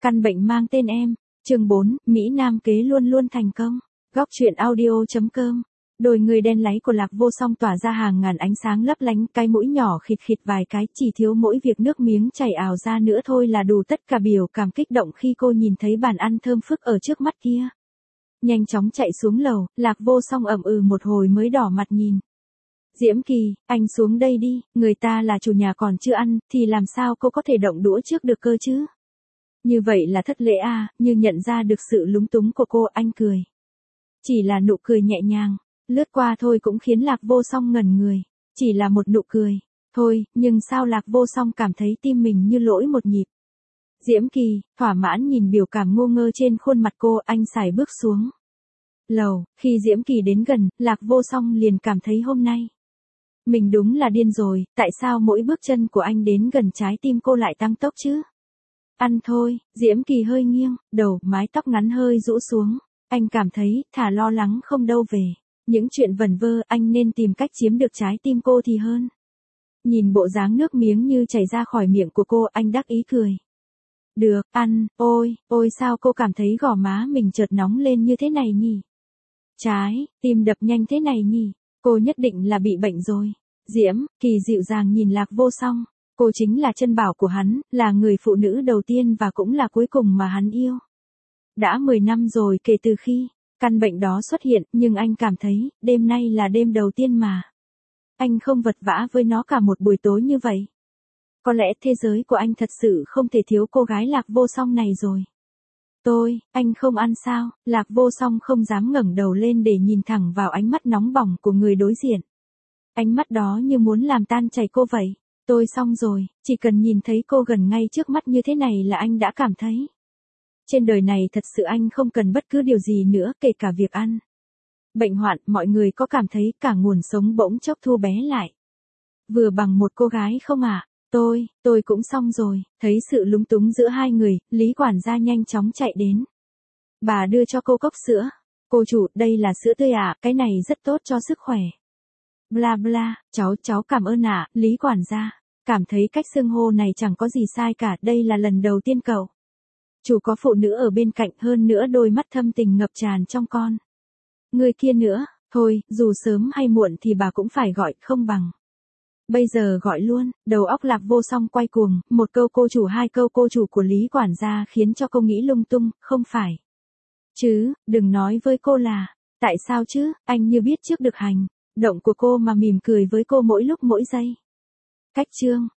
Căn bệnh mang tên em. Chương 4, Mỹ Nam kế luôn luôn thành công. Góc truyện audio.com. Đôi người đen láy của Lạc Vô Song tỏa ra hàng ngàn ánh sáng lấp lánh, cái mũi nhỏ khịt khịt vài cái, chỉ thiếu mỗi việc nước miếng chảy ào ra nữa thôi là đủ tất cả biểu cảm kích động khi cô nhìn thấy bàn ăn thơm phức ở trước mắt kia. Nhanh chóng chạy xuống lầu, Lạc Vô Song ậm ừ một hồi mới đỏ mặt nhìn. Diễm Kỳ, anh xuống đây đi, người ta là chủ nhà còn chưa ăn, thì làm sao cô có thể động đũa trước được cơ chứ? Như vậy là thất lễ à, như nhận ra được sự lúng túng của cô, anh cười. Chỉ là nụ cười nhẹ nhàng, lướt qua thôi cũng khiến Lạc Vô Song ngẩn người. Chỉ là một nụ cười, thôi, nhưng sao Lạc Vô Song cảm thấy tim mình như lỗi một nhịp. Diễm Kỳ, thỏa mãn nhìn biểu cảm ngô ngơ trên khuôn mặt cô, anh sải bước xuống lầu. Khi Diễm Kỳ đến gần, Lạc Vô Song liền cảm thấy hôm nay mình đúng là điên rồi, tại sao mỗi bước chân của anh đến gần trái tim cô lại tăng tốc chứ? Ăn thôi, Diễm Kỳ hơi nghiêng, đầu, mái tóc ngắn hơi rũ xuống. Anh cảm thấy, thả lo lắng không đâu về. Những chuyện vẩn vơ, anh nên tìm cách chiếm được trái tim cô thì hơn. Nhìn bộ dáng nước miếng như chảy ra khỏi miệng của cô, anh đắc ý cười. Được, ăn, ôi sao cô cảm thấy gò má mình chợt nóng lên như thế này nhỉ? Trái, tim đập nhanh thế này nhỉ? Cô nhất định là bị bệnh rồi. Diễm Kỳ dịu dàng nhìn Lạc Vô Song. Cô chính là chân bảo của hắn, là người phụ nữ đầu tiên và cũng là cuối cùng mà hắn yêu. Đã 10 năm rồi kể từ khi căn bệnh đó xuất hiện, nhưng anh cảm thấy, đêm nay là đêm đầu tiên mà anh không vật vã với nó cả một buổi tối như vậy. Có lẽ thế giới của anh thật sự không thể thiếu cô gái Lạc Vô Song này rồi. Anh không ăn sao? Lạc Vô Song không dám ngẩng đầu lên để nhìn thẳng vào ánh mắt nóng bỏng của người đối diện. Ánh mắt đó như muốn làm tan chảy cô vậy. Tôi xong rồi, chỉ cần nhìn thấy cô gần ngay trước mắt như thế này là anh đã cảm thấy. Trên đời này thật sự anh không cần bất cứ điều gì nữa, kể cả việc ăn. Bệnh hoạn, mọi người có cảm thấy cả nguồn sống bỗng chốc thu bé lại. Vừa bằng một cô gái không ạ? Tôi cũng xong rồi. Thấy sự lúng túng giữa hai người, Lý quản gia nhanh chóng chạy đến. Bà đưa cho cô cốc sữa. Cô chủ, đây là sữa tươi ạ, cái này rất tốt cho sức khỏe. Bla bla, cháu cảm ơn ạ, Lý quản gia. Cảm thấy cách xưng hô này chẳng có gì sai cả, đây là lần đầu tiên cậu chủ có phụ nữ ở bên cạnh, hơn nữa đôi mắt thâm tình ngập tràn trong con người kia nữa. Thôi, dù sớm hay muộn thì bà cũng phải gọi, không bằng bây giờ gọi luôn. Đầu óc Lạc Vô Song quay cuồng, một câu cô chủ, hai câu cô chủ của Lý quản gia khiến cho cô nghĩ lung tung. Không phải chứ, đừng nói với cô là, tại sao chứ, anh như biết trước được hành động của cô mà mỉm cười với cô mỗi lúc mỗi giây. Cách chương